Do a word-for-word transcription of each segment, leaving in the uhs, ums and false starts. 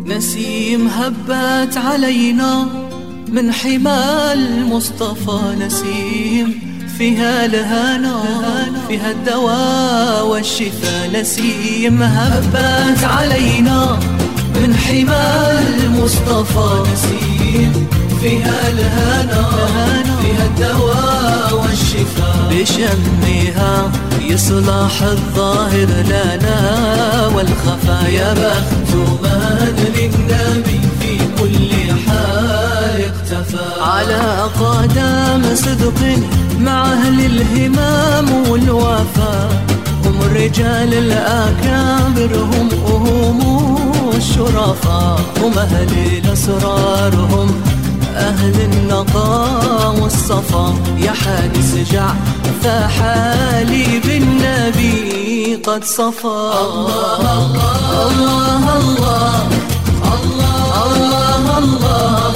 نسيم هبت علينا من حمى المصطفى، نسيم فيها الهنا فيها الدواء والشفاء، نسيم هبت علينا من حمى المصطفى، نسيم فيها الهنا فيها الدواء والشفاء، بشمها يصلح الظاهر لنا والخفا، يا بخت من للنبي في كل حال اقتفى، على قدم صدق مع أهل الهمام والوفا، هم الرجال الأكابر هم هم الشرفاء، هم أهل الأسرار هم أهل النقاء والصفا، يا حادث جع فحالي بالنبي قد صفى. الله الله الله الله الله الله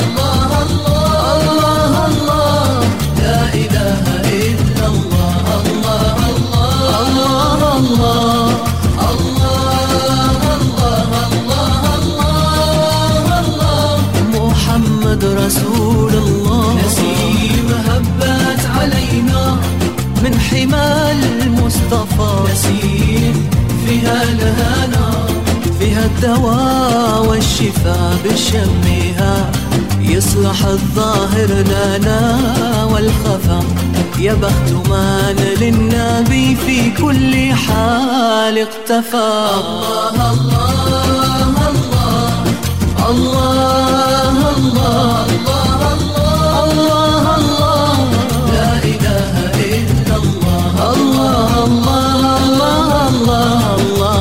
الله الله لا إله إلا الله، الله الله الله محمد رسول الله، نسيم هبت علينا من حمى المصطفى، نسيم فيها الهنا فيها الدواء والشفاء، بشمها يصلح الظاهر لنا والخفا، يا بخت من للنبي في كل حال اقتفى. الله الله الله الله الله الله الله الله لا إله إلا الله، الله الله الله الله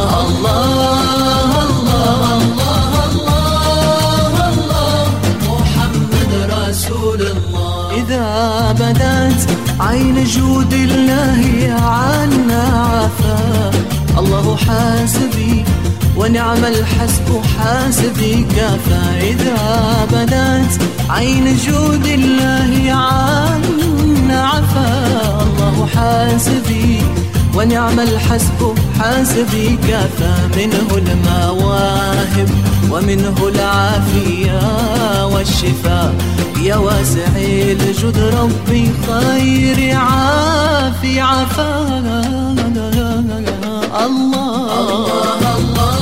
الله الله الله الله محمد رسول الله. إذا بدت عين جود الله عنا عفا، الله حاسبي ونعم الحسب حاسبي كفى، إذا بدت عين جود الله عنا عفا، الله حاسبي ونعم الحسب حاسبي كفى، منه المواهب ومنه العافية والشفاء، يا واسع الجود ربي خير عافي عفا. الله الله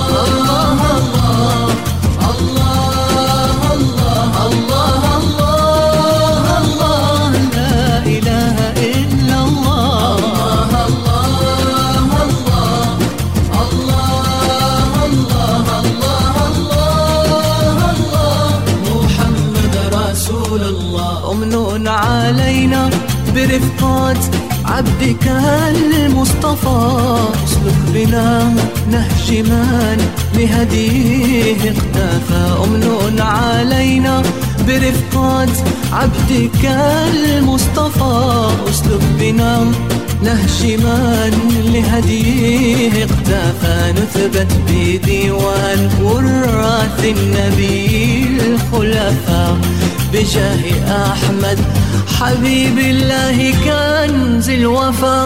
أمن علينا برفقات عبدك المصطفى، اسلك بنا نهج من لهديه اقتفى، أمن علينا برفقات عبدك المصطفى، اسلك بنا نهج من لهديه اقتفى، نثبت بديوان وراث النبي الخلفاء، بجاه أحمد حبيب الله كنز الوفا.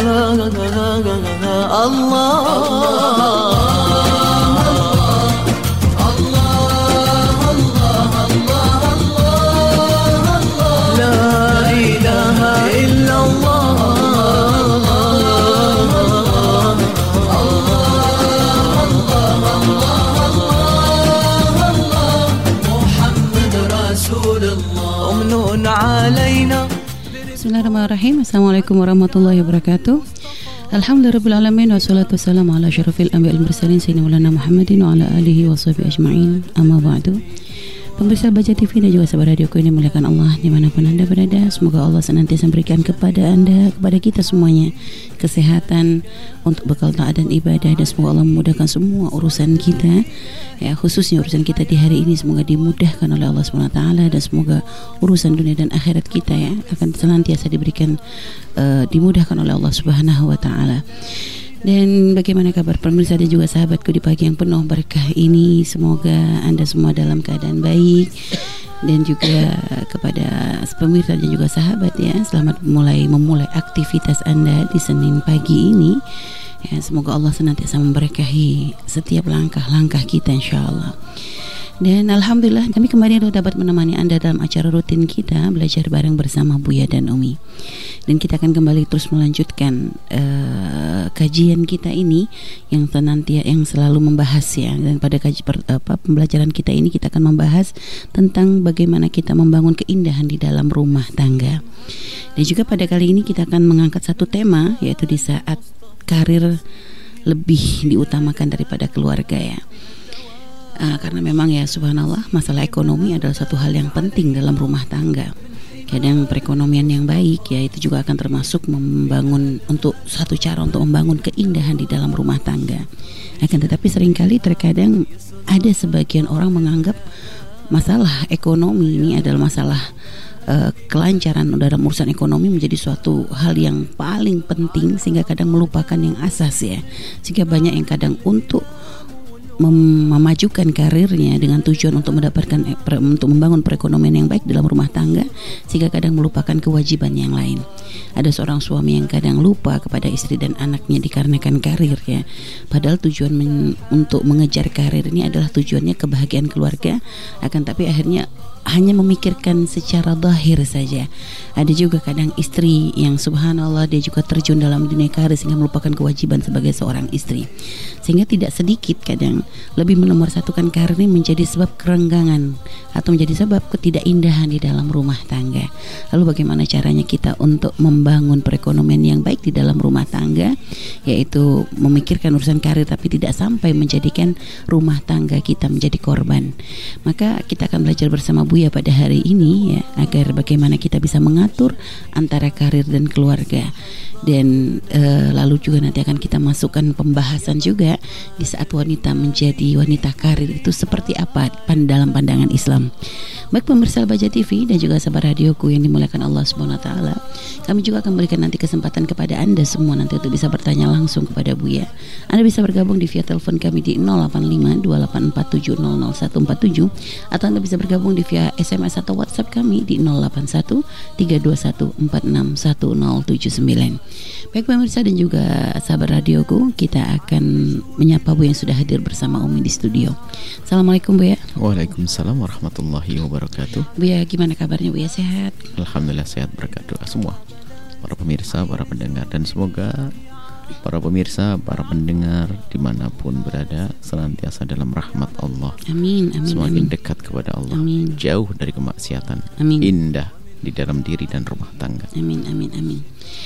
الله Bismillahirrahmanirrahim. Assalamualaikum warahmatullahi wabarakatuh. Alhamdulillahirabbil alamin wassalatu wassalamu ala asyrafil anbiya'i wal mursalin sayyidina Maulana Muhammadin wa ala alihi washabihi ajma'in. Amma ba'du. Pemirsa Baca T V dan juga sahabat radioku ini muliakan Allah dimanapun Anda berada. Semoga Allah senantiasa memberikan kepada Anda, kepada kita semuanya kesehatan untuk bekal taat dan ibadah, dan semoga Allah memudahkan semua urusan kita, ya, khususnya urusan kita di hari ini semoga dimudahkan oleh Allah subhanahu wa taala, dan semoga urusan dunia dan akhirat kita ya akan senantiasa diberikan uh, dimudahkan oleh Allah subhanahu wa taala. Dan bagaimana kabar pemirsa dan juga sahabatku di pagi yang penuh berkah ini? Semoga Anda semua dalam keadaan baik, dan juga kepada pemirsa dan juga sahabat ya, selamat mulai memulai aktivitas Anda di Senin pagi ini. Ya, semoga Allah senantiasa memberkahi setiap langkah-langkah kita insyaallah. Dan alhamdulillah kami kembali dapat menemani Anda dalam acara rutin kita belajar bareng bersama Buya dan Umi. Dan kita akan kembali terus melanjutkan uh, kajian kita ini yang senantiasa yang selalu membahas ya. Dan pada kaji per, apa, pembelajaran kita ini kita akan membahas tentang bagaimana kita membangun keindahan di dalam rumah tangga. Dan juga pada kali ini kita akan mengangkat satu tema, yaitu di saat karir lebih diutamakan daripada keluarga ya. Uh, karena memang ya subhanallah, masalah ekonomi adalah satu hal yang penting dalam rumah tangga. Kadang perekonomian yang baik ya itu juga akan termasuk membangun untuk satu cara untuk membangun keindahan di dalam rumah tangga. Akan tetapi seringkali terkadang ada sebagian orang menganggap masalah ekonomi ini adalah masalah uh, kelancaran dalam urusan ekonomi menjadi suatu hal yang paling penting, sehingga kadang melupakan yang asas ya. Sehingga banyak yang kadang untuk Mem- memajukan karirnya dengan tujuan untuk mendapatkan eh, untuk membangun perekonomian yang baik dalam rumah tangga, sehingga kadang melupakan kewajiban yang lain. Ada seorang suami yang kadang lupa kepada istri dan anaknya dikarenakan karir ya. Padahal tujuan men- untuk mengejar karir ini adalah tujuannya kebahagiaan keluarga, akan tapi akhirnya hanya memikirkan secara zahir saja. Ada juga kadang istri yang subhanallah dia juga terjun dalam dunia karir sehingga melupakan kewajiban sebagai seorang istri. Sehingga tidak sedikit kadang lebih menomorsatukan karir ini menjadi sebab kerenggangan atau menjadi sebab ketidakindahan di dalam rumah tangga. Lalu bagaimana caranya kita untuk membangun perekonomian yang baik di dalam rumah tangga, yaitu memikirkan urusan karir tapi tidak sampai menjadikan rumah tangga kita menjadi korban. Maka kita akan belajar bersama Buya pada hari ini ya, agar bagaimana kita bisa mengatur antara karir dan keluarga. Dan e, lalu juga nanti akan kita masukkan pembahasan juga di saat wanita menjadi wanita karir itu seperti apa dalam pandangan Islam. Baik pemirsa Al-Bahjah T V dan juga sahabat radioku yang dimuliakan Allah Subhanahu wa taala, kami juga akan berikan nanti kesempatan kepada Anda semua nanti untuk bisa bertanya langsung kepada Buya. Anda bisa bergabung di via telepon kami di nol delapan lima dua delapan empat tujuh nol nol satu empat tujuh, atau Anda bisa bergabung di via S M S atau WhatsApp kami di nol delapan satu tiga dua satu empat enam satu nol tujuh sembilan. Baik pemirsa dan juga sahabat radioku, kita akan menyapa Bu yang sudah hadir bersama Umi di studio. Assalamualaikum Bu ya. Waalaikumsalam warahmatullahi wabarakatuh. Bu ya, gimana kabarnya Bu ya, sehat? Alhamdulillah sehat, berkat doa semua para pemirsa, para pendengar, dan semoga para pemirsa, para pendengar dimanapun berada senantiasa dalam rahmat Allah. Amin, amin. Semakin amin. Dekat kepada Allah, amin. Jauh dari kemaksiatan, amin. Indah di dalam diri dan rumah tangga. Amin, amin, amin.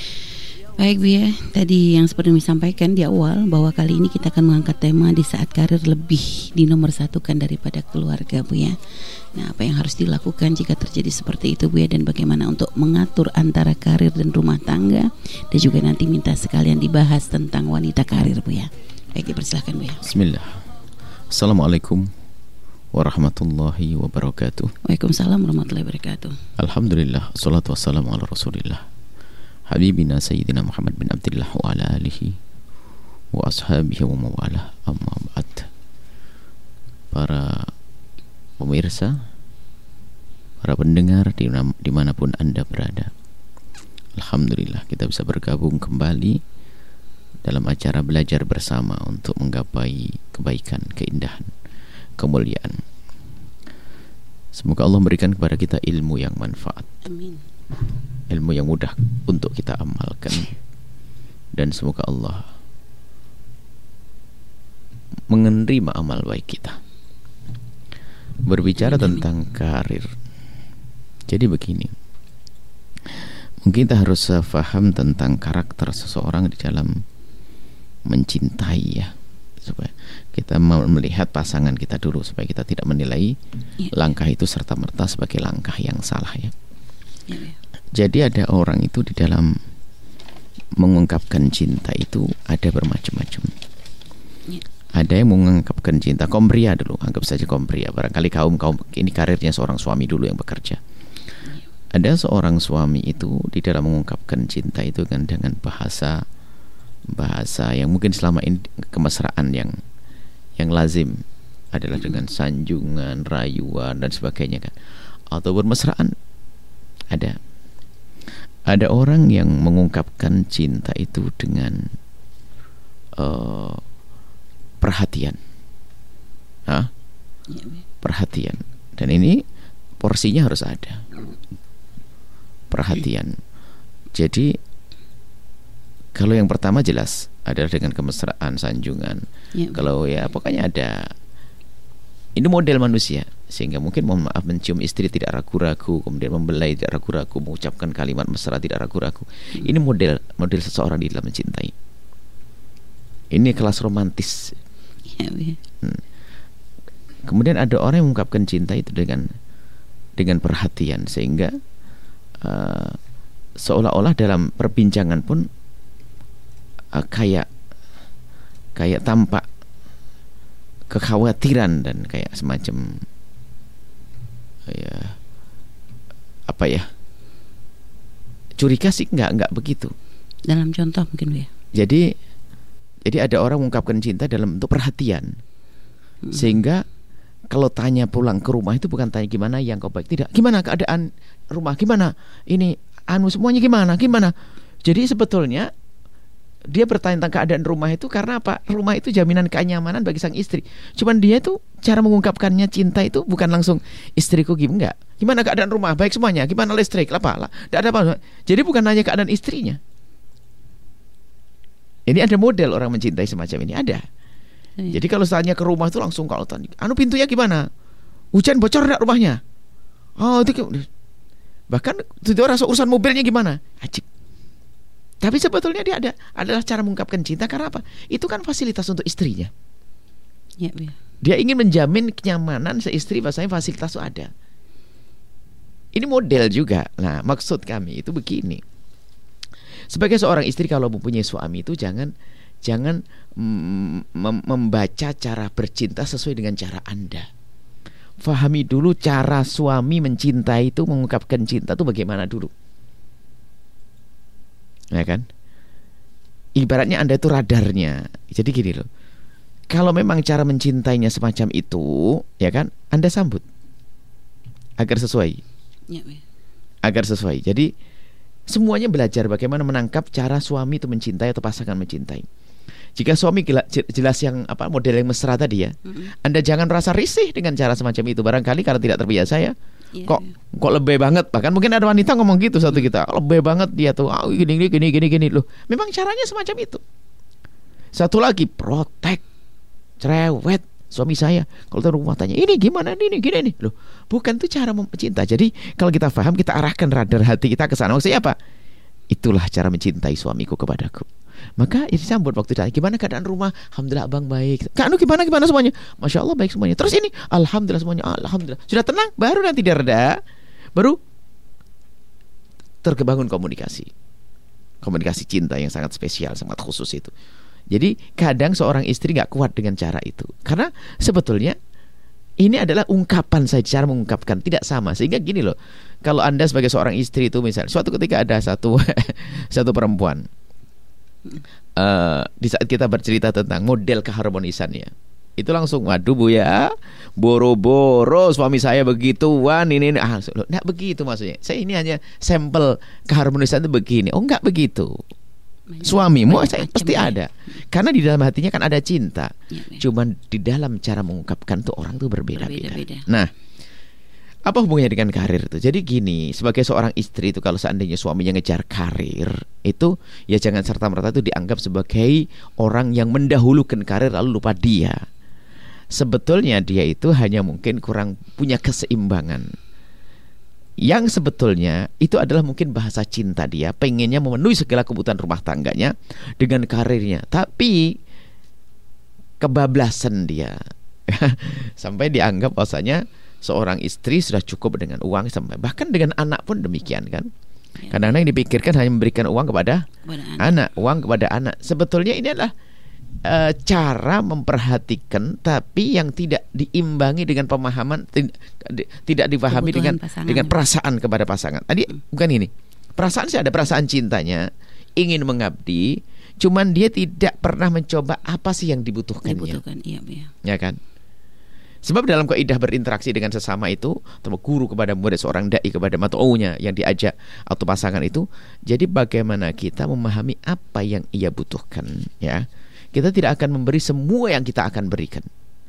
Baik Bu ya, tadi yang seperti disampaikan di awal bahwa kali ini kita akan mengangkat tema di saat karir lebih dinomorsatukan daripada keluarga Bu ya. Nah, apa yang harus dilakukan jika terjadi seperti itu Bu ya, dan bagaimana untuk mengatur antara karir dan rumah tangga, dan juga nanti minta sekalian dibahas tentang wanita karir Bu ya. Baik, dipersilakan Bu ya. Bismillah. Assalamualaikum warahmatullahi wabarakatuh. Waalaikumsalam warahmatullahi wabarakatuh. Alhamdulillah, salatu wassalamu ala Rasulillah Habibina Sayyidina Muhammad bin Abdullah wa ala alihi wa ashabihi wa mawalah, amma ba'd. Para pemirsa, para pendengar dimanapun Anda berada, alhamdulillah kita bisa bergabung kembali dalam acara belajar bersama untuk menggapai kebaikan, keindahan, kemuliaan. Semoga Allah memberikan kepada kita ilmu yang manfaat. Amin. Ilmu yang mudah untuk kita amalkan, dan semoga Allah menerima amal baik kita. Berbicara tentang karir, jadi begini, mungkin kita harus paham tentang karakter seseorang di dalam mencintai ya, supaya kita melihat pasangan kita dulu, supaya kita tidak menilai langkah itu serta-merta sebagai langkah yang salah ya. Jadi ada orang itu di dalam mengungkapkan cinta itu ada bermacam-macam. Ada yang mengungkapkan cinta kaum pria dulu, anggap saja kaum pria. Barangkali kaum kaum ini karirnya seorang suami dulu yang bekerja. Ada seorang suami itu di dalam mengungkapkan cinta itu kan dengan bahasa bahasa yang mungkin selama ini kemesraan yang yang lazim adalah dengan sanjungan, rayuan dan sebagainya kan. Atau bermesraan. Ada Ada orang yang mengungkapkan cinta itu dengan uh, perhatian. Hah? perhatian. Dan ini porsinya harus ada. Perhatian. Jadi kalau yang pertama jelas adalah dengan kemesraan, sanjungan. Ya. Kalau ya pokoknya ada. Ini model manusia, sehingga mungkin mohon maaf mencium istri tidak ragu-ragu, kemudian membelai tidak ragu-ragu, mengucapkan kalimat mesra tidak ragu-ragu. Hmm. Ini model model seseorang di dalam mencintai. Ini kelas romantis. Ya, ya. Hmm. Kemudian ada orang yang mengungkapkan cinta itu dengan dengan perhatian, sehingga uh, seolah-olah dalam perbincangan pun uh, kayak kayak tampak kekhawatiran dan kayak semacam ya apa ya, curiga sih enggak enggak begitu. Dalam contoh mungkin ya. Jadi jadi ada orang mengungkapkan cinta dalam bentuk perhatian, hmm. sehingga kalau tanya pulang ke rumah itu bukan tanya gimana yang kau baik, tidak, gimana keadaan rumah, gimana ini anu semuanya gimana gimana. Jadi sebetulnya dia bertanya tentang keadaan rumah itu karena apa? Rumah itu jaminan kenyamanan bagi sang istri. Cuman dia itu cara mengungkapkannya cinta itu bukan langsung istriku gimana, enggak. Gimana keadaan rumah? Baik semuanya. Gimana listrik? Apa? Lah, enggak ada apa. Jadi bukan nanya keadaan istrinya. Ini ada model orang mencintai semacam ini, ada. Hmm. Jadi kalau tanya ke rumah itu langsung kalau tanya, anu pintunya gimana? Hujan bocor enggak rumahnya? Oh, itu bahkan itu orang urusan mobilnya gimana? Ajib. Tapi sebetulnya dia ada adalah cara mengungkapkan cinta karena apa? Itu kan fasilitas untuk istrinya. Ya, ya. Dia ingin menjamin kenyamanan seistri, bahasanya fasilitas itu ada. Ini model juga. Nah, maksud kami itu begini. Sebagai seorang istri kalau mempunyai suami itu jangan jangan mm, mem- membaca cara bercinta sesuai dengan cara Anda. Fahami dulu cara suami mencintai itu, mengungkapkan cinta itu bagaimana dulu. Ya kan? Ibaratnya Anda itu radarnya. Jadi gini loh. Kalau memang cara mencintainya semacam itu, ya kan? Anda sambut agar sesuai. Ya, ya. Agar sesuai. Jadi semuanya belajar bagaimana menangkap cara suami itu mencintai atau pasangan mencintai. Jika suami jelas yang apa model yang mesra tadi ya, mm-hmm. Anda jangan rasa risih dengan cara semacam itu. Barangkali karena tidak terbiasa ya. Yeah, kok yeah. kok lebih banget, bahkan mungkin ada wanita ngomong gitu satu kita, lebih banget dia tuh, ah, gini gini gini gini gini loh. Memang caranya semacam itu. Satu lagi, protek, cerewet suami saya. Kalau tahu rumah tanya, ini gimana ini gini nih loh. Bukan tuh cara mencinta. Jadi kalau kita paham, kita arahkan radar hati kita ke sana. Maksudnya apa? Itulah cara mencintai suamiku kepadaku. Maka ini sambut waktu ditanya, gimana keadaan rumah? Alhamdulillah abang baik. Kak Anu gimana gimana semuanya? Masya Allah baik semuanya. Terus ini, alhamdulillah semuanya. Alhamdulillah. Sudah tenang, baru nanti dia reda, baru terbangun komunikasi. Komunikasi cinta yang sangat spesial, sangat khusus itu. Jadi kadang seorang istri gak kuat dengan cara itu, karena sebetulnya ini adalah ungkapan saja, cara mengungkapkan tidak sama. Sehingga gini loh, kalau Anda sebagai seorang istri itu misalnya, suatu ketika ada satu satu perempuan, Uh, di saat kita bercerita tentang model keharmonisannya, itu langsung, waduh Bu ya, boro-boro suami saya begituan ini, ini. Ah, enggak begitu maksudnya. Saya ini hanya sampel keharmonisan itu begini. Oh enggak begitu. Suamimu saya pasti ya. Ada. Karena di dalam hatinya kan ada cinta. Ya, ya. Cuman di dalam cara mengungkapkan tuh orang tuh berbeda-beda. Berbeda-beda. Nah, apa hubungannya dengan karir itu? Jadi gini, sebagai seorang istri itu kalau seandainya suaminya ngejar karir, itu ya jangan serta-merta itu dianggap sebagai orang yang mendahulukan karir lalu lupa dia. Sebetulnya dia itu hanya mungkin kurang punya keseimbangan. Yang sebetulnya itu adalah mungkin bahasa cinta dia, pengennya memenuhi segala kebutuhan rumah tangganya dengan karirnya, tapi kebablasan dia sampai dianggap bahwasanya seorang istri sudah cukup dengan uang, sampai bahkan dengan anak pun demikian kan. Kadang-kadang yang dipikirkan hanya memberikan uang kepada, kepada anak. anak, uang kepada anak. Sebetulnya ini adalah uh, cara memperhatikan, tapi yang tidak diimbangi dengan pemahaman, tidak, tidak dipahami dengan dengan perasaan kepada pasangan. Tadi hmm. bukan ini. Perasaan sih ada, perasaan cintanya, ingin mengabdi, cuman dia tidak pernah mencoba apa sih yang dibutuhkannya. Dibutuhkan, iya, iya. Ya kan? Sebab dalam kaidah berinteraksi dengan sesama itu, atau guru kepada murid, seorang dai kepada mat'unya yang diajak atau pasangan itu, jadi bagaimana kita memahami apa yang ia butuhkan, ya. Kita tidak akan memberi semua yang kita akan berikan.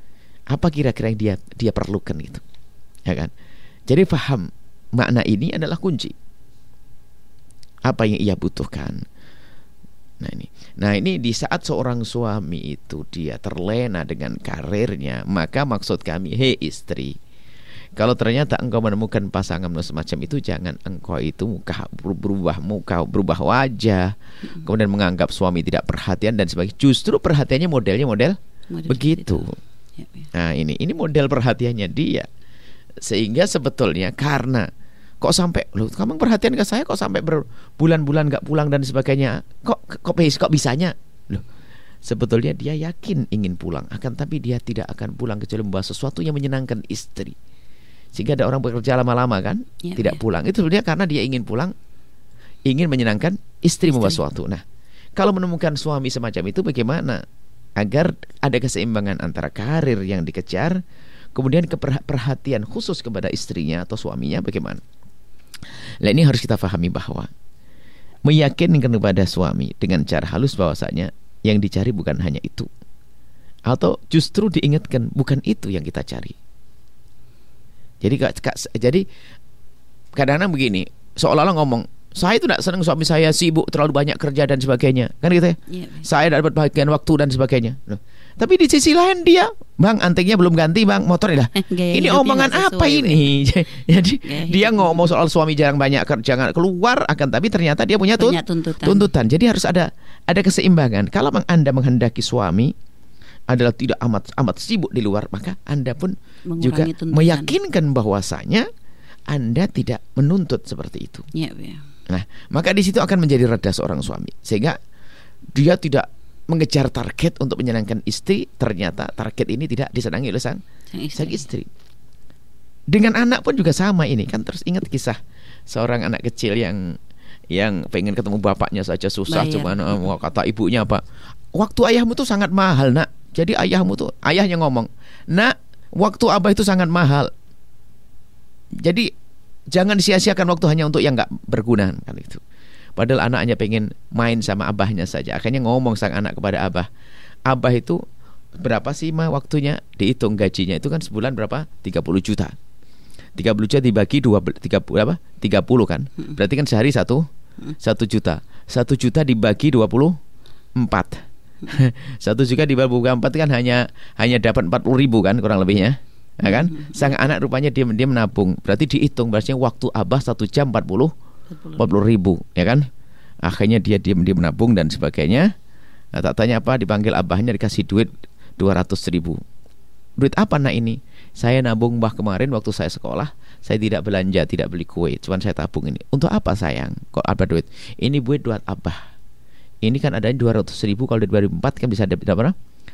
Apa kira-kira yang dia dia perlukan itu, ya kan? Jadi paham makna ini adalah kunci. Apa yang ia butuhkan. Nah ini, nah ini di saat seorang suami itu dia terlena dengan karirnya, maka maksud kami, hei istri, kalau ternyata engkau menemukan pasangan semacam itu, jangan engkau itu muka berubah muka berubah wajah, hmm. kemudian menganggap suami tidak perhatian dan sebagainya. Justru perhatiannya modelnya model, model begitu. Ya, ya. Nah ini ini model perhatiannya dia, sehingga sebetulnya karena kok sampai loh kamu perhatian ke saya, kok sampai berbulan-bulan nggak pulang dan sebagainya, kok kok kok bisanya loh. Sebetulnya dia yakin ingin pulang, akan tapi dia tidak akan pulang kecuali membawa sesuatu yang menyenangkan istri. Sehingga ada orang bekerja lama-lama kan ya, tidak ya. pulang. Itu sebenarnya karena dia ingin pulang, ingin menyenangkan istri, istri membawa sesuatu. Nah kalau menemukan suami semacam itu, bagaimana agar ada keseimbangan antara karir yang dikejar, kemudian keperhatian khusus kepada istrinya atau suaminya bagaimana? Nah ini harus kita pahami bahwa meyakinkan kepada suami dengan cara halus bahwasanya yang dicari bukan hanya itu, atau justru diingatkan bukan itu yang kita cari. Jadi jadi kadang-kadang begini, seolah-olah ngomong, saya itu tidak senang suami saya sibuk, terlalu banyak kerja dan sebagainya, kan gitu ya? Ya, saya tidak dapat bagian waktu dan sebagainya. Loh. Tapi di sisi lain dia, bang antingnya belum ganti bang, motornya lah. Ini omongan apa ini? Jadi gaya dia ngomong soal suami jarang banyak kerja keluar, akan tapi ternyata dia punya, punya tuntutan. tuntutan. Jadi harus ada ada keseimbangan. Kalau Anda menghendaki suami adalah tidak amat amat sibuk di luar, maka Anda pun mengurangi juga tuntutan. Meyakinkan bahwasanya Anda tidak menuntut seperti itu. Ya, ya. Nah, maka di situ akan menjadi reda seorang suami, sehingga dia tidak mengejar target untuk menyenangkan istri. Ternyata target ini tidak disenangi oleh sang, sang, istri. sang istri. Dengan anak pun juga sama ini kan. Terus ingat kisah seorang anak kecil yang yang pengen ketemu bapaknya saja susah. Bayar. Cuman uh, kata ibunya apa? Waktu ayahmu tuh sangat mahal nak. Jadi ayahmu tuh ayahnya ngomong, nak, waktu abah itu sangat mahal. Jadi jangan sia-siakan waktu hanya untuk yang nggak berguna kan itu. Padahal anaknya pengen main sama abahnya saja. Akhirnya ngomong sang anak kepada abah, abah itu berapa sih mah waktunya? Dihitung gajinya itu kan sebulan berapa? tiga puluh juta. tiga puluh juta dibagi dua tiga puluh apa? tiga puluh kan? Berarti kan sehari satu satu juta. satu juta dibagi dua puluh empat. satu juta dibagi dua puluh empat kan hanya hanya dapat empat puluh ribu kan kurang lebihnya. Ya kan? Sang anak rupanya dia dia menabung. Berarti dihitung berarti waktu abah satu jam empat puluh ribu, ya kan? Akhirnya dia diam dia menabung dan sebagainya. Nah, tak tanya apa, dipanggil abahnya dikasih duit dua ratus ribu. Duit apa nak ini? Saya nabung bah kemarin waktu saya sekolah, saya tidak belanja, tidak beli kue, cuman saya tabung ini. Untuk apa sayang? Kok apa duit? Ini buat duit abah. Ini kan adanya dua ratus ribu, kalau di dua ribu empat kan bisa dapat berapa?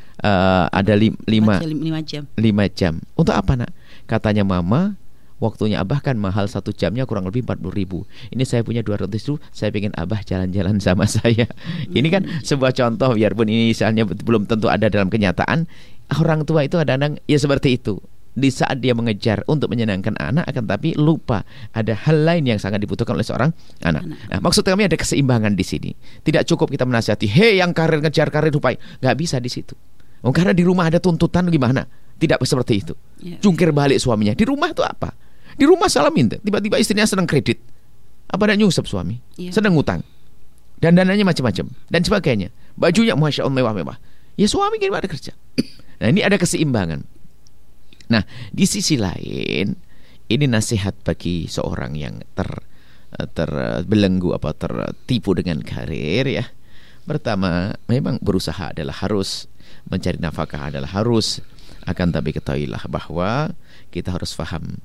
Uh, ada li, lima, lima jam. lima jam. Untuk apa nak? Katanya mama, waktunya abah kan mahal, satu jamnya kurang lebih empat puluh ribu. Ini saya punya dua ratus ribu, saya pengen abah jalan-jalan sama saya. Ini kan sebuah contoh, biarpun ini misalnya belum tentu ada dalam kenyataan. Orang tua itu kadang-kadang ya seperti itu. Di saat dia mengejar untuk menyenangkan anak, akan tapi lupa ada hal lain yang sangat dibutuhkan oleh seorang anak. anak. Nah, maksud kami ada keseimbangan di sini. Tidak cukup kita menasihati, hei yang karir ngejar karir rupai, nggak bisa di situ. Oh, karena di rumah ada tuntutan gimana? Tidak seperti itu. Ya, jungkir balik suaminya. Di rumah itu apa? Di rumah salah minta. Tiba-tiba istrinya sedang kredit. Apa ada nyungsep suami? Ya. Sedang ngutang. Dan dananya macam-macam dan sebagainya. Bajunya masya Allah mewah-mewah. Ya suami kan ada kerja. Nah ini ada keseimbangan. Nah di sisi lain, ini nasihat bagi seorang yang ter terbelenggu apa tertipu dengan karir ya. Pertama, memang berusaha adalah harus, mencari nafkah adalah harus. Akan tapi ketahuilah bahwa kita harus paham,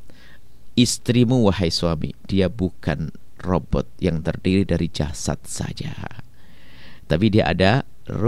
istrimu wahai suami, dia bukan robot yang terdiri dari jasad saja, tapi dia ada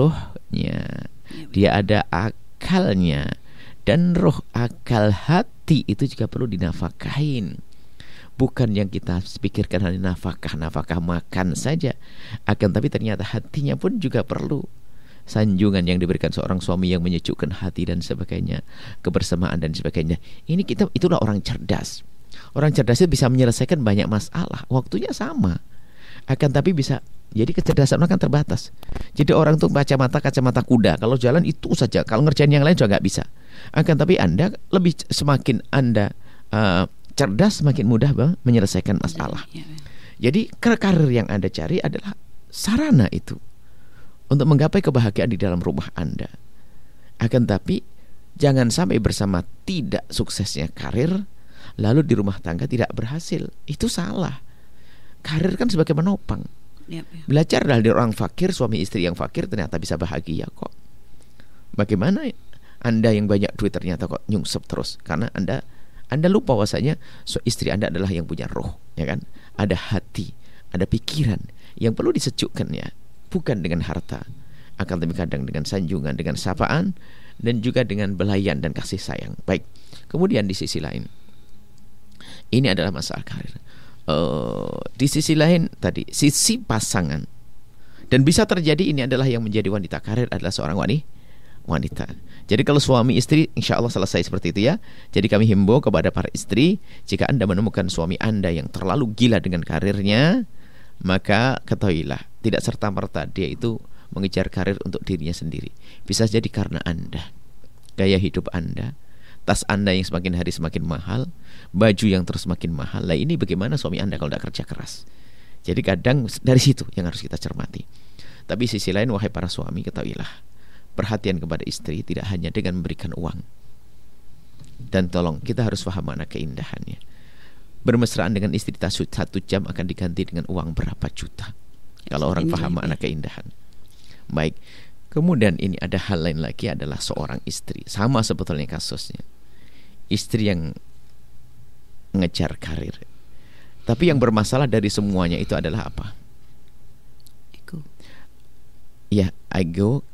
rohnya, dia ada akalnya, dan roh, akal, hati itu juga perlu dinafkahin. Bukan yang kita pikirkan hanya nafkah, nafkah makan saja, akan tapi ternyata hatinya pun juga perlu sanjungan yang diberikan seorang suami yang menyejukkan hati dan sebagainya, kebersamaan dan sebagainya. Ini kita, itulah orang cerdas. Orang cerdas itu bisa menyelesaikan banyak masalah, waktunya sama, akan tapi bisa. Jadi kecerdasan orang kan terbatas. Jadi orang tuh kacamata kacamata kuda, kalau jalan itu saja, kalau ngerjain yang lain juga nggak bisa. Akan tapi Anda lebih semakin Anda uh, cerdas, semakin mudah bang, menyelesaikan masalah. Ya, ya. Jadi karir yang Anda cari adalah sarana itu untuk menggapai kebahagiaan di dalam rumah Anda. Akan tapi jangan sampai bersama tidak suksesnya karir, lalu di rumah tangga tidak berhasil. Itu salah. Karir kan sebagai penopang. Yep, yep. Belajar dari orang fakir, suami istri yang fakir ternyata bisa bahagia kok. Bagaimana Anda yang banyak duit ternyata kok nyungsep terus? Karena Anda Anda lupa bahwasanya so, istri Anda adalah yang punya roh, ya kan? Ada hati, ada pikiran yang perlu disejukkan ya, bukan dengan harta, akan tapi kadang dengan sanjungan, dengan sapaan, dan juga dengan belayan dan kasih sayang. Baik. Kemudian di sisi lain, ini adalah masalah karir. Uh, di sisi lain tadi sisi pasangan, dan bisa terjadi ini adalah yang menjadi wanita karir adalah seorang wanita wanita. Jadi kalau suami istri insya Allah selesai seperti itu ya. Jadi kami himbau kepada para istri, jika Anda menemukan suami Anda yang terlalu gila dengan karirnya, maka ketahuilah tidak serta-merta dia itu mengejar karir untuk dirinya sendiri. Bisa jadi karena Anda, gaya hidup Anda, tas Anda yang semakin hari semakin mahal, baju yang terus semakin mahal. Lah ini bagaimana suami Anda kalau tidak kerja keras? Jadi kadang dari situ yang harus kita cermati. Tapi sisi lain, wahai para suami, ketahuilah perhatian kepada istri tidak hanya dengan memberikan uang. Dan tolong kita harus paham mana keindahannya. Bermesraan dengan istri satu jam akan diganti dengan uang berapa juta. Kalau orang paham mana keindahan. Baik. Kemudian ini ada hal lain lagi adalah seorang istri. Sama sebetulnya kasusnya. Istri yang ngejar karir. Tapi yang bermasalah dari semuanya itu adalah apa? Ego. Ya, ego.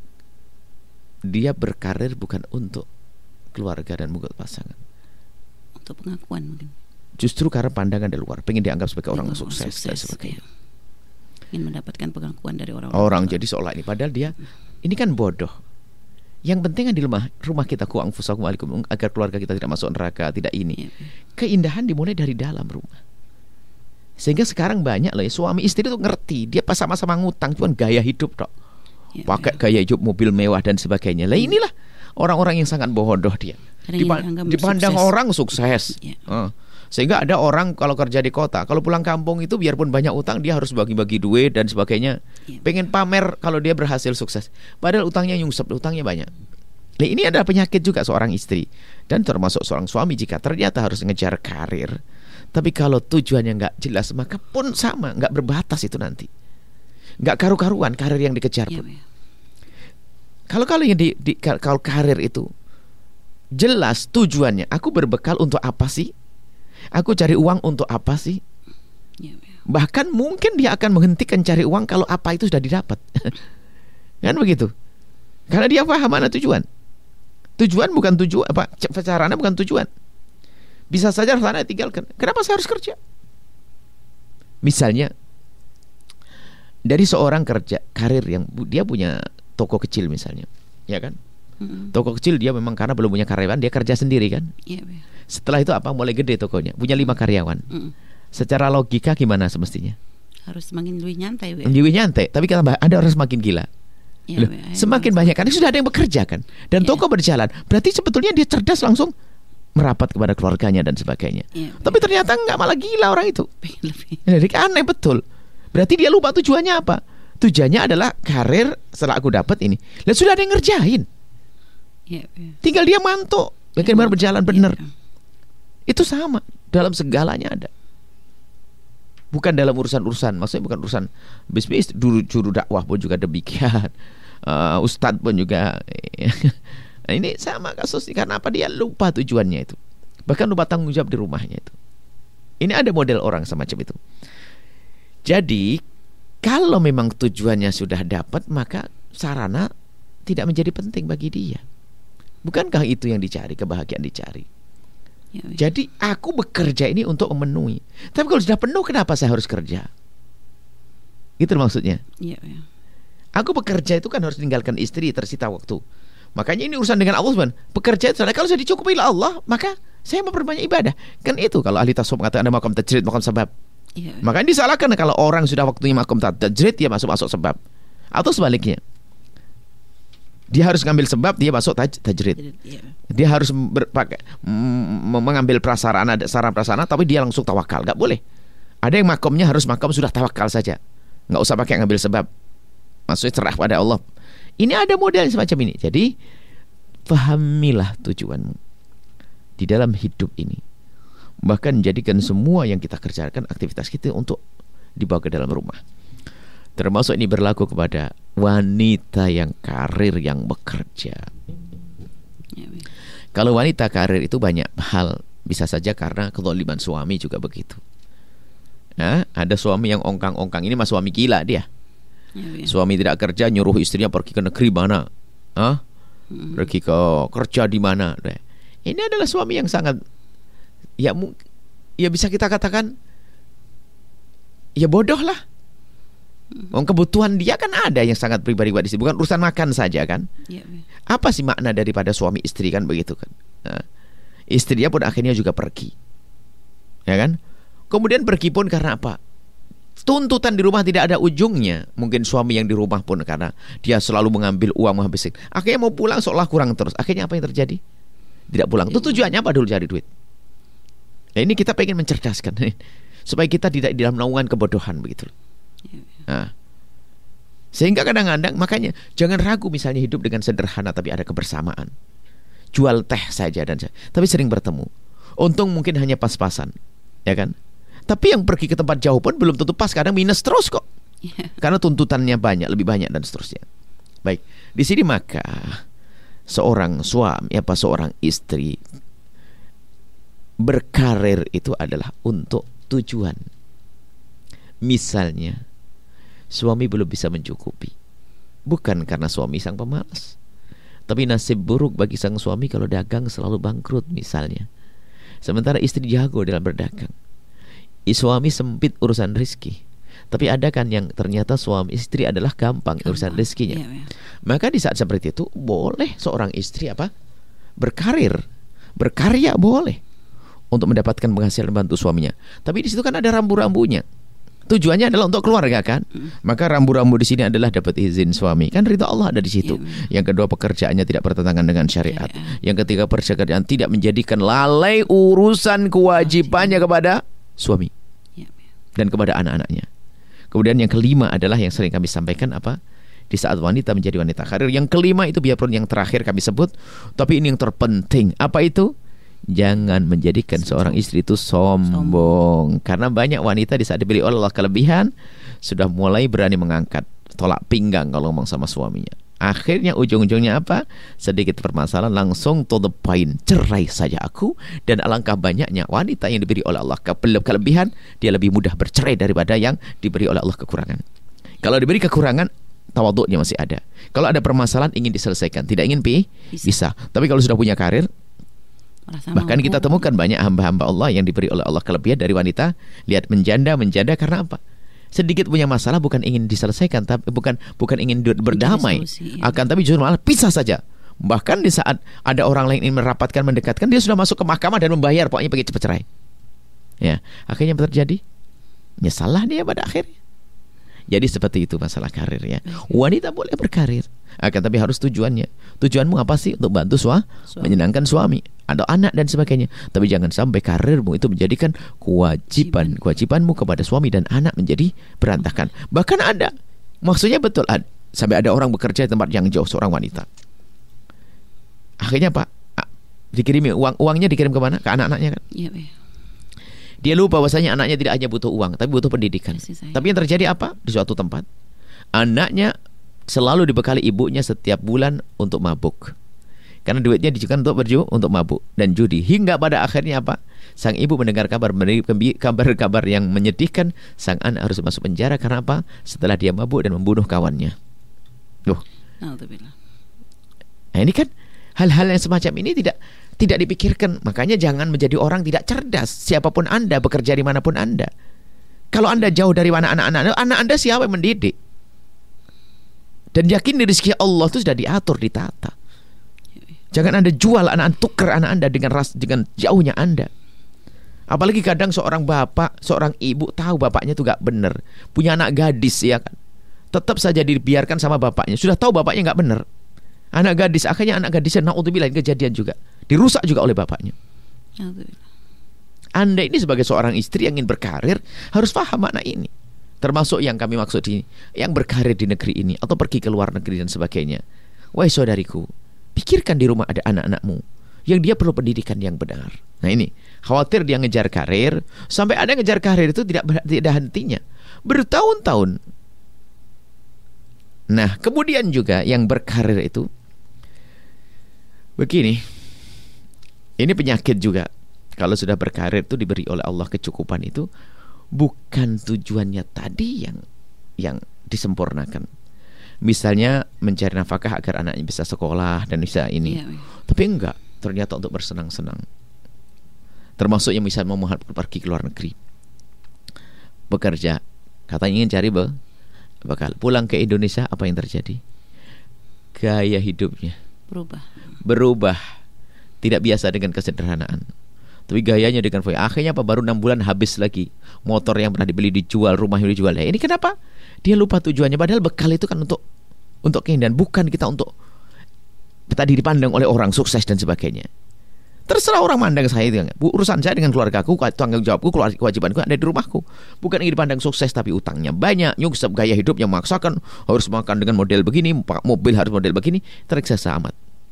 Dia berkarir bukan untuk keluarga dan bukan pasangan. Untuk pengakuan mungkin. Justru karena pandangan dari luar, pengen dianggap sebagai orang, orang sukses, sukses dan sebagainya. Ya. Ingin mendapatkan pengakuan dari orang-orang. Orang jadi seolah ini, padahal dia ini kan bodoh. Yang penting kan di rumah rumah kita ku anfusakum alaikum, agar keluarga kita tidak masuk neraka, tidak ini. Ya. Keindahan dimulai dari dalam rumah. Sehingga sekarang banyak loh ya, suami istri itu ngerti, dia pas sama-sama ngutang cuman gaya hidup tok. Ya, pakai ya. Gaya hidup, mobil mewah dan sebagainya. Lah inilah orang-orang yang sangat bodoh dia. Dipa- dipandang sukses. Orang sukses. Ya. Uh. Sehingga ada orang kalau kerja di kota, kalau pulang kampung itu biarpun banyak utang, dia harus bagi-bagi duit dan sebagainya. Ya. Pengen pamer kalau dia berhasil sukses. Padahal utangnya nyungsep, utangnya banyak. Nah, ini adalah penyakit juga seorang istri dan termasuk seorang suami jika ternyata harus ngejar karir. Tapi kalau tujuannya nggak jelas, maka pun sama, nggak berbatas itu nanti. Nggak karu-karuan karir yang dikejar pun. Ya, ya. Kalau kalau yang di, di kalau karir itu jelas tujuannya, aku berbekal untuk apa sih? Aku cari uang untuk apa sih? Ya, ya. Bahkan mungkin dia akan menghentikan cari uang kalau apa itu sudah didapat. Kan begitu? Karena dia paham mana tujuan. Tujuan bukan tujuan, apa? Sarana bukan tujuan. Bisa saja sarana tinggalkan. Kenapa saya harus kerja? Misalnya dari seorang kerja karir yang dia punya toko kecil misalnya, ya kan? Mm-hmm. Toko kecil dia memang karena belum punya karyawan, dia kerja sendiri kan? Yeah, yeah. Setelah itu apa? Mulai gede tokonya, punya lima karyawan. Mm-hmm. Secara logika gimana semestinya? Harus semakin lebih nyantai. Lebih nyantai, tapi kalau ada orang semakin gila. Yeah, Loh, yeah, semakin banyak kan sudah ada yang bekerja kan, dan yeah. toko berjalan. Berarti sebetulnya dia cerdas, langsung merapat kepada keluarganya dan sebagainya. Yeah, tapi yeah. ternyata enggak, malah gila orang itu. Jadi aneh betul. Berarti dia lupa tujuannya apa? Tujuannya adalah karir setelah aku dapat ini. Lah sudah ada yang ngerjain. Yeah, yeah. Tinggal dia mantuk, bagaimana yeah, berjalan benar. Yeah. Itu sama dalam segalanya ada. Bukan dalam urusan-urusan, maksudnya bukan urusan bisnis, juru, juru dakwah pun juga demikian. Uh, Ustadz pun juga. Nah, ini sama kasusnya, karena apa? Dia lupa tujuannya itu. Bahkan lupa tanggung jawab di rumahnya itu. Ini ada model orang semacam itu. Jadi kalau memang tujuannya sudah dapat, maka sarana tidak menjadi penting bagi dia. Bukankah itu yang dicari, kebahagiaan dicari? Ya, ya. Jadi aku bekerja ini untuk memenuhi. Tapi kalau sudah penuh, kenapa saya harus kerja? Gitu maksudnya. Ya, ya. Aku bekerja itu kan harus meninggalkan istri, tersita waktu. Makanya ini urusan dengan Allah subhanahu. Bekerja itu, kalau sudah dicukupi oleh Allah, maka saya memperbanyak ibadah. Kan itu kalau ahli tasawuf mengatakan ada makam tajrid, makam sebab. Ya, ya. Makanya disalahkan kalau orang sudah waktunya makam tajrid, dia masuk-masuk sebab. Atau sebaliknya, dia harus ngambil sebab, dia masuk taj- tajrid. Ya. Dia harus berpakai mengambil prasarana, sarana prasarana, tapi dia langsung tawakal. Gak boleh. Ada yang makomnya harus makom sudah tawakal saja, nggak usah pakai ngambil sebab. Maksudnya serah pada Allah. Ini ada model semacam ini. Jadi pahamilah tujuanmu di dalam hidup ini. Bahkan jadikan semua yang kita kerjakan, aktivitas kita untuk dibawa ke dalam rumah. Termasuk ini berlaku kepada wanita yang karir, yang bekerja. Kalau wanita karir itu banyak hal, bisa saja karena kezaliman suami juga begitu. Nah, ada suami yang ongkang-ongkang, ini mas suami gila dia. Ya, ya. Suami tidak kerja, nyuruh istrinya pergi ke negeri mana, Hah? Hmm. pergi ke kerja di mana. Ini adalah suami yang sangat, ya, ya bisa kita katakan, ya bodoh lah. Hmm. Kebutuhan dia kan ada yang sangat pribadi-pribadi, bukan urusan makan saja kan. Ya, ya. Apa sih makna daripada suami istri kan begitu kan? Nah, istrinya pun akhirnya juga pergi, ya kan? Kemudian pergi pun karena apa? Tuntutan di rumah tidak ada ujungnya. Mungkin suami yang di rumah pun karena dia selalu mengambil uang, menghabisin. Akhirnya mau pulang seolah kurang terus. Akhirnya apa yang terjadi? Tidak pulang. Itu tujuannya apa dulu cari duit? Nah, ini kita pengen mencerdaskan supaya kita tidak di dalam naungan kebodohan begitu. Nah, sehingga kadang-kadang makanya jangan ragu misalnya hidup dengan sederhana tapi ada kebersamaan. Jual teh saja dan saja, tapi sering bertemu. Untung mungkin hanya pas-pasan, ya kan? Tapi yang pergi ke tempat jauh pun belum tentu pas, kadang minus terus kok. Yeah. Karena tuntutannya banyak, lebih banyak dan seterusnya. Baik, di sini maka seorang suami apa seorang istri berkarir itu adalah untuk tujuan. Misalnya suami belum bisa mencukupi, bukan karena suami sang pemalas, tapi nasib buruk bagi sang suami kalau dagang selalu bangkrut misalnya. Sementara istri jago dalam berdagang. Suami sempit urusan rezeki, tapi ada kan yang ternyata suami istri adalah gampang, gampang. urusan rezekinya. Iya, iya. Maka di saat seperti itu boleh seorang istri apa berkarir, berkarya boleh untuk mendapatkan penghasilan bantu suaminya. Tapi di situ kan ada rambu-rambunya. Tujuannya adalah untuk keluarga kan. Mm. Maka rambu-rambu di sini adalah dapat izin suami. Kan ridha Allah ada di situ. Yeah, yang kedua pekerjaannya tidak bertentangan dengan syariat. Yeah, yeah. Yang ketiga pekerjaan tidak menjadikan lalai urusan kewajibannya kepada suami. Yeah, yeah. Dan kepada anak-anaknya. Kemudian yang kelima adalah yang sering kami sampaikan apa? Di saat wanita menjadi wanita karir. Yang kelima itu biarpun yang terakhir kami sebut, tapi ini yang terpenting. Apa itu? Jangan menjadikan seorang istri itu sombong. sombong. Karena banyak wanita di saat diberi oleh Allah kelebihan sudah mulai berani mengangkat tolak pinggang kalau ngomong sama suaminya. Akhirnya ujung-ujungnya apa? Sedikit permasalahan langsung to the point, cerai saja aku. Dan alangkah banyaknya wanita yang diberi oleh Allah kelebihan, dia lebih mudah bercerai daripada yang diberi oleh Allah kekurangan. Kalau diberi kekurangan, tawaduknya masih ada. Kalau ada permasalahan ingin diselesaikan, tidak ingin pi, bisa. bisa. Tapi kalau sudah punya karir, bahkan kita temukan banyak hamba-hamba Allah yang diberi oleh Allah kelebihan dari wanita. Lihat menjanda, menjanda karena apa? Sedikit punya masalah bukan ingin diselesaikan, tapi bukan bukan ingin berdamai, solusi, ya. Akan tapi justru malah pisah saja. Bahkan di saat ada orang lain ingin merapatkan, mendekatkan, dia sudah masuk ke mahkamah dan membayar, pokoknya pergi cepat cerai. Ya, akhirnya apa terjadi? Nyesalah dia pada akhirnya. Jadi seperti itu masalah karir ya. Wanita boleh berkarir, akan tapi harus tujuannya. Tujuanmu apa sih? Untuk bantu sua, suami. menyenangkan suami, ada anak dan sebagainya. Tapi jangan sampai karirmu itu menjadikan kewajiban kewajibanmu kepada suami dan anak menjadi berantakan. Bahkan ada, maksudnya betul ada, sampai ada orang bekerja di tempat yang jauh, seorang wanita. Akhirnya Pak, dikirimi uang, uangnya dikirim ke mana? Ke anak-anaknya kan? Iya, iya. Dia lupa bahwasanya anaknya tidak hanya butuh uang, tapi butuh pendidikan. Tapi yang terjadi apa? Di suatu tempat, anaknya selalu dibekali ibunya setiap bulan untuk mabuk. Karena duitnya digunakan untuk berju, untuk mabuk dan judi. Hingga pada akhirnya apa? Sang ibu mendengar kabar kabar-kabar yang menyedihkan, sang anak harus masuk penjara karena apa? Setelah dia mabuk dan membunuh kawannya. Loh. Nah, ini kan hal-hal yang semacam ini tidak tidak dipikirkan. Makanya jangan menjadi orang tidak cerdas. Siapapun Anda, bekerja dimanapun Anda. Kalau Anda jauh dari mana anak-anak, anak Anda siapa yang mendidik? Dan yakin rezeki Allah itu sudah diatur, ditata. Jangan Anda jual anak-anak, tukar anak Anda dengan ras, dengan jauhnya Anda. Apalagi kadang seorang bapak, seorang ibu tahu bapaknya itu gak benar, punya anak gadis ya kan, tetap saja dibiarkan sama bapaknya. Sudah tahu bapaknya gak benar, anak gadis, akhirnya anak gadisnya naudzubillah kejadian juga dirusak juga oleh bapaknya. Alhamdulillah. Anda ini sebagai seorang istri yang ingin berkarir harus paham makna ini. Termasuk yang kami maksud ini, yang berkarir di negeri ini atau pergi ke luar negeri dan sebagainya. Wahai saudariku, pikirkan di rumah ada anak-anakmu yang dia perlu pendidikan yang benar. Nah ini, khawatir dia ngejar karir, sampai ada ngejar karir itu tidak tidak hentinya, bertahun-tahun. Nah, kemudian juga yang berkarir itu begini. Ini penyakit juga. Kalau sudah berkarir itu diberi oleh Allah kecukupan itu bukan tujuannya tadi yang yang disempurnakan. Misalnya mencari nafkah agar anaknya bisa sekolah dan bisa ini. Ya, ya. Tapi enggak, ternyata untuk bersenang-senang. Termasuk yang bisa mau pergi ke luar negeri. Bekerja, katanya ingin cari be, bakal pulang ke Indonesia, apa yang terjadi? Gaya hidupnya berubah. Berubah. Tidak biasa dengan kesederhanaan. Tapi gayanya dengan foya. Akhirnya apa? Baru enam bulan habis lagi. Motor yang pernah dibeli dijual, rumah yang dijual. Ya, ini kenapa? Dia lupa tujuannya. Padahal bekal itu kan untuk untuk keindahan, bukan kita untuk tadi dipandang oleh orang sukses dan sebagainya. Terserah orang mandang saya itu. Urusan saya dengan keluargaku, tanggung jawabku, kewajibanku ada di rumahku. Bukan ingin dipandang sukses tapi utangnya banyak, nyungsep gaya hidup yang memaksakan harus makan dengan model begini, mobil harus model begini, teriksa amat.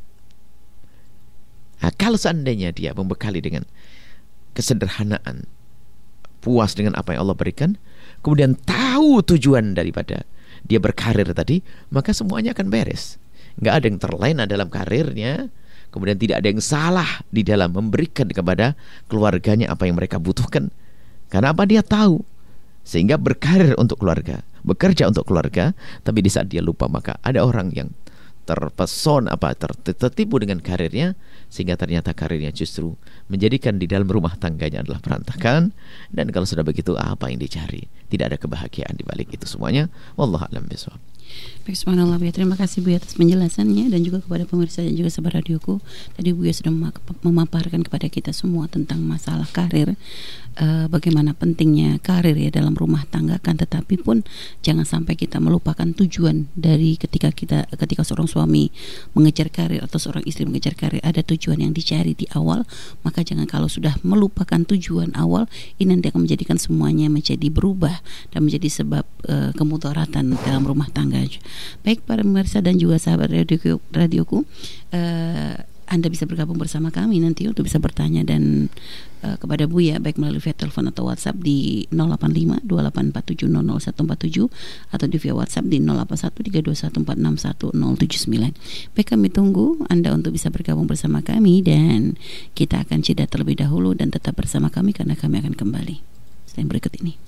Nah, kalau seandainya dia membekali dengan kesederhanaan, puas dengan apa yang Allah berikan, kemudian tahu tujuan daripada dia berkarir tadi, maka semuanya akan beres. Nggak ada yang terlena dalam karirnya, kemudian tidak ada yang salah di dalam memberikan kepada keluarganya apa yang mereka butuhkan. Karena apa? Dia tahu. Sehingga berkarir untuk keluarga, bekerja untuk keluarga, tapi di saat dia lupa, maka ada orang yang terpesona apa tertipu dengan karirnya, sehingga ternyata karirnya justru menjadikan di dalam rumah tangganya adalah berantakan. Dan kalau sudah begitu, apa yang dicari? Tidak ada kebahagiaan di balik itu semuanya. Wallahu a'lam bishawab. Baik, subhanallah Bu. Terima kasih Bu atas penjelasannya, dan juga kepada pemirsa dan juga sahabat radioku. Tadi Bu sudah memaparkan kepada kita semua tentang masalah karir, uh, bagaimana pentingnya karir ya dalam rumah tangga, kan tetapi pun jangan sampai kita melupakan tujuan dari ketika kita ketika seorang suami mengejar karir atau seorang istri mengejar karir, ada tujuan yang dicari di awal, maka jangan kalau sudah melupakan tujuan awal, ini nanti akan menjadikan semuanya menjadi berubah dan menjadi sebab uh, kemudaratan dalam rumah tangga. Baik para pemirsa dan juga sahabat radioku, radioku uh, Anda bisa bergabung bersama kami nanti untuk bisa bertanya dan uh, kepada Buya, baik melalui via telepon atau WhatsApp di nol delapan lima dua delapan empat tujuh nol nol satu empat tujuh atau di via WhatsApp di nol delapan satu tiga dua satu empat enam satu nol tujuh sembilan. Baik, kami tunggu Anda untuk bisa bergabung bersama kami, dan kita akan jeda terlebih dahulu dan tetap bersama kami karena kami akan kembali setelah berikut ini.